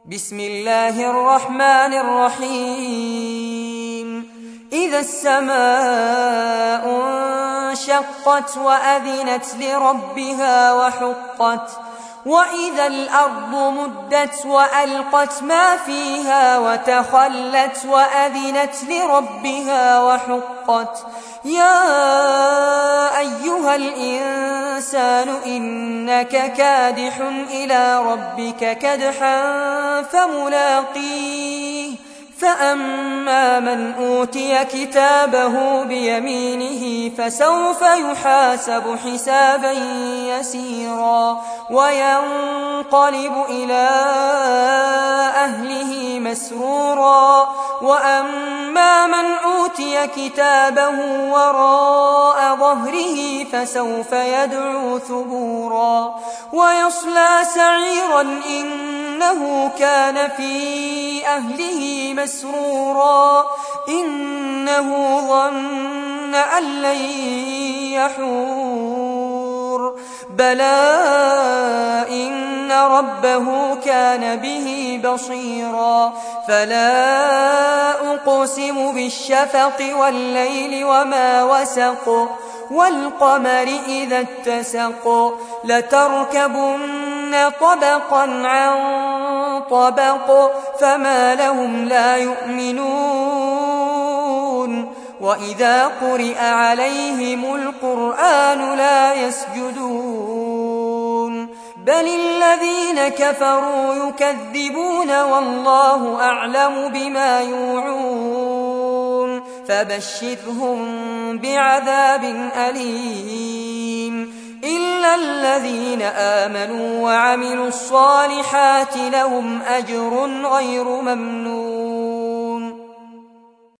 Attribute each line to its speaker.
Speaker 1: بسم الله الرحمن الرحيم إذا السماء انشقت وأذنت لربها وحقت وإذا الأرض مدت وألقت ما فيها وتخلت وأذنت لربها وحقت يا أيها الإنسان إنك كادح إلى ربك كدحا فملاقيه فأما من أوتي كتابه بيمينه فسوف يحاسب حسابا يسيرا وينقلب إلى أهله مسرورا وأما من أوتي كتابه وراء ظهره فسوف يدعو ثبورا ويصلى سعيرا إنه كان في أهله مسرورا إنه ظن أن لن يحور بلى إن ربه كان به بصيرا فلا أقسم بالشفق والليل وما وسق والقمر إذا اتسق لتركبن طبقا عن طبق فما لهم لا يؤمنون وإذا قرئ عليهم القرآن لا يسجدون بل الذين كفروا يكذبون والله أعلم بما يوعون فبشرهم بعذاب أليم إلا الذين آمنوا وعملوا الصالحات لهم أجر غير ممنون